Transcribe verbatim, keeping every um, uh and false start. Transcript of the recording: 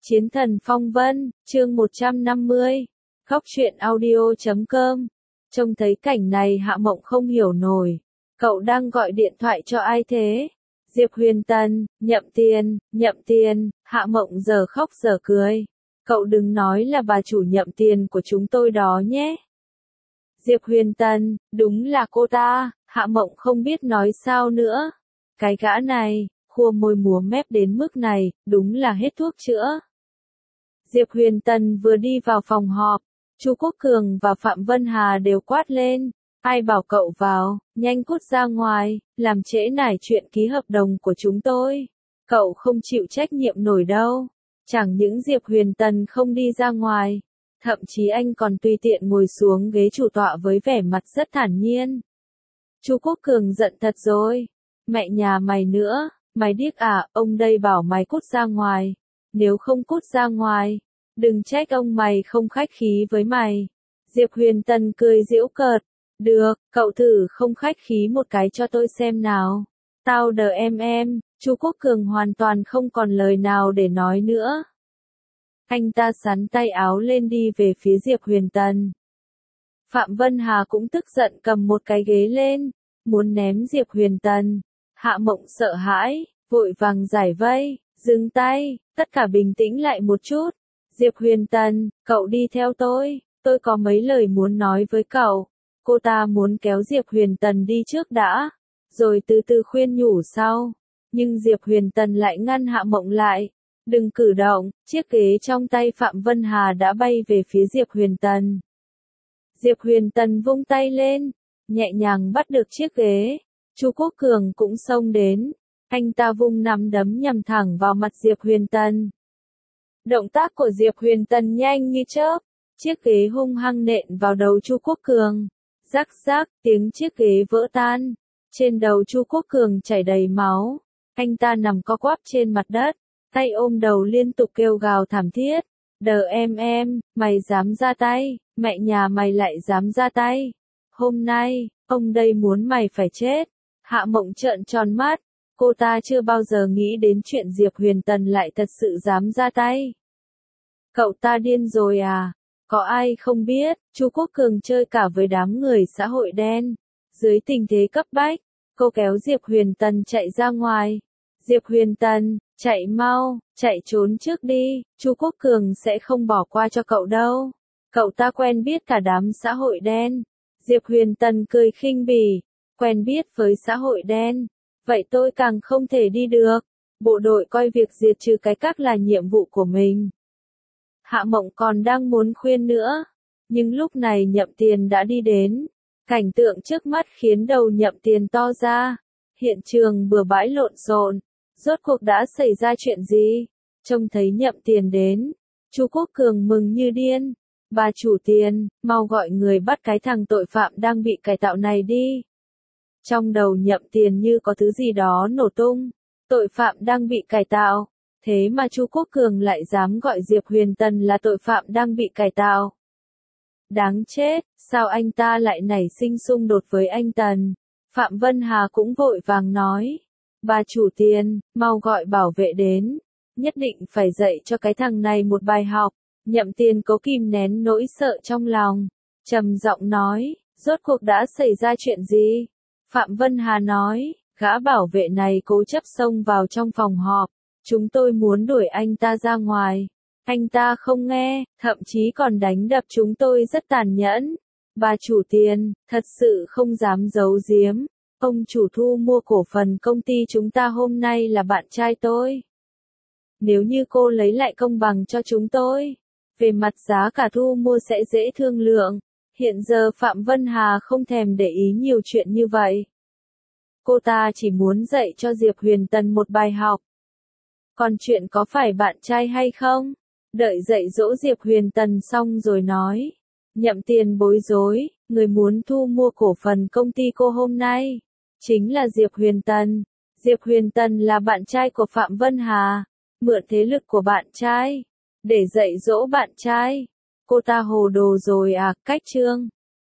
Chiến thần phong vân, chương một trăm năm mươi. Khóc truyện audio chấm com. Trông thấy cảnh này Hạ Mộng không hiểu nổi. Cậu đang gọi điện thoại cho ai thế? Diệp Huyền Tân, Nhậm Tiền, Nhậm Tiền. Hạ Mộng giờ khóc giờ cười. Cậu đừng nói là bà chủ Nhậm Tiền của chúng tôi đó nhé. Diệp Huyền Tân, đúng là cô ta. Hạ Mộng không biết nói sao nữa. Cái gã này, khua môi múa mép đến mức này, đúng là hết thuốc chữa. Diệp Huyền Tân vừa đi vào phòng họp, Chu Quốc Cường và Phạm Vân Hà đều quát lên, ai bảo cậu vào, nhanh cút ra ngoài, làm trễ nải chuyện ký hợp đồng của chúng tôi. Cậu không chịu trách nhiệm nổi đâu. Chẳng những Diệp Huyền Tân không đi ra ngoài, thậm chí anh còn tùy tiện ngồi xuống ghế chủ tọa với vẻ mặt rất thản nhiên. Chu Quốc Cường giận thật rồi. Mẹ nhà mày nữa, mày điếc à, ông đây bảo mày cút ra ngoài. Nếu không cút ra ngoài, đừng trách ông mày không khách khí với mày. Diệp Huyền Tân cười giễu cợt. Được, cậu thử không khách khí một cái cho tôi xem nào. Tao đờ em em, Chu Quốc Cường hoàn toàn không còn lời nào để nói nữa. Anh ta xắn tay áo lên đi về phía Diệp Huyền Tân. Phạm Vân Hà cũng tức giận cầm một cái ghế lên, muốn ném Diệp Huyền Tân. Hạ Mộng sợ hãi, vội vàng giải vây, dừng tay, tất cả bình tĩnh lại một chút. Diệp Huyền Tân, cậu đi theo tôi, tôi có mấy lời muốn nói với cậu. Cô ta muốn kéo Diệp Huyền Tân đi trước đã, rồi từ từ khuyên nhủ sau. Nhưng Diệp Huyền Tân lại ngăn Hạ Mộng lại. Đừng cử động, chiếc ghế trong tay Phạm Vân Hà đã bay về phía Diệp Huyền Tân. Diệp Huyền Tân vung tay lên, nhẹ nhàng bắt được chiếc ghế. Chu Quốc Cường cũng xông đến, anh ta vung nắm đấm nhằm thẳng vào mặt Diệp Huyền Tân. Động tác của Diệp Huyền Tân nhanh như chớp, chiếc ghế hung hăng nện vào đầu Chu Quốc Cường. Rắc rắc, tiếng chiếc ghế vỡ tan. Trên đầu Chu Quốc Cường chảy đầy máu, anh ta nằm co quắp trên mặt đất, tay ôm đầu liên tục kêu gào thảm thiết. Đờ em em, mày dám ra tay, mẹ nhà mày lại dám ra tay. Hôm nay, ông đây muốn mày phải chết. Hạ Mộng trợn tròn mắt, cô ta chưa bao giờ nghĩ đến chuyện Diệp Huyền Tân lại thật sự dám ra tay. Cậu ta điên rồi à? Có ai không biết, Chu Quốc Cường chơi cả với đám người xã hội đen. Dưới tình thế cấp bách, cô kéo Diệp Huyền Tân chạy ra ngoài. Diệp Huyền Tân, chạy mau, chạy trốn trước đi, Chu Quốc Cường sẽ không bỏ qua cho cậu đâu. Cậu ta quen biết cả đám xã hội đen. Diệp Huyền Tân cười khinh bỉ, quen biết với xã hội đen. Vậy tôi càng không thể đi được. Bộ đội coi việc diệt trừ cái các là nhiệm vụ của mình. Hạ Mộng còn đang muốn khuyên nữa, nhưng lúc này Nhậm Tiền đã đi đến. Cảnh tượng trước mắt khiến đầu Nhậm Tiền to ra. Hiện trường bừa bãi lộn xộn. Rốt cuộc đã xảy ra chuyện gì? Trông thấy Nhậm Tiền đến, Chu Quốc Cường mừng như điên. Bà chủ Tiền, mau gọi người bắt cái thằng tội phạm đang bị cải tạo này đi. Trong đầu Nhậm Tiền như có thứ gì đó nổ tung. Tội phạm đang bị cải tạo. Thế mà Chu Quốc Cường lại dám gọi Diệp Huyền Tân là tội phạm đang bị cải tạo. Đáng chết, sao anh ta lại nảy sinh xung đột với anh Tần? Phạm Vân Hà cũng vội vàng nói. Bà chủ Tiền, mau gọi bảo vệ đến. Nhất định phải dạy cho cái thằng này một bài học. Nhậm Tiền cố kìm nén nỗi sợ trong lòng. Trầm giọng nói, rốt cuộc đã xảy ra chuyện gì? Phạm Vân Hà nói, gã bảo vệ này cố chấp xông vào trong phòng họp. Chúng tôi muốn đuổi anh ta ra ngoài. Anh ta không nghe, thậm chí còn đánh đập chúng tôi rất tàn nhẫn. Bà chủ Tiền, thật sự không dám giấu giếm. Ông chủ thu mua cổ phần công ty chúng ta hôm nay là bạn trai tôi. Nếu như cô lấy lại công bằng cho chúng tôi, về mặt giá cả thu mua sẽ dễ thương lượng. Hiện giờ Phạm Vân Hà không thèm để ý nhiều chuyện như vậy. Cô ta chỉ muốn dạy cho Diệp Huyền Tân một bài học. Còn chuyện có phải bạn trai hay không? Đợi dạy dỗ Diệp Huyền Tân xong rồi nói. Nhậm Tiền bối rối, người muốn thu mua cổ phần công ty cô hôm nay. Chính là Diệp Huyền Tân. Diệp Huyền Tân là bạn trai của Phạm Vân Hà. Mượn thế lực của bạn trai. Để dạy dỗ bạn trai. Cô ta hồ đồ rồi à, cách chương.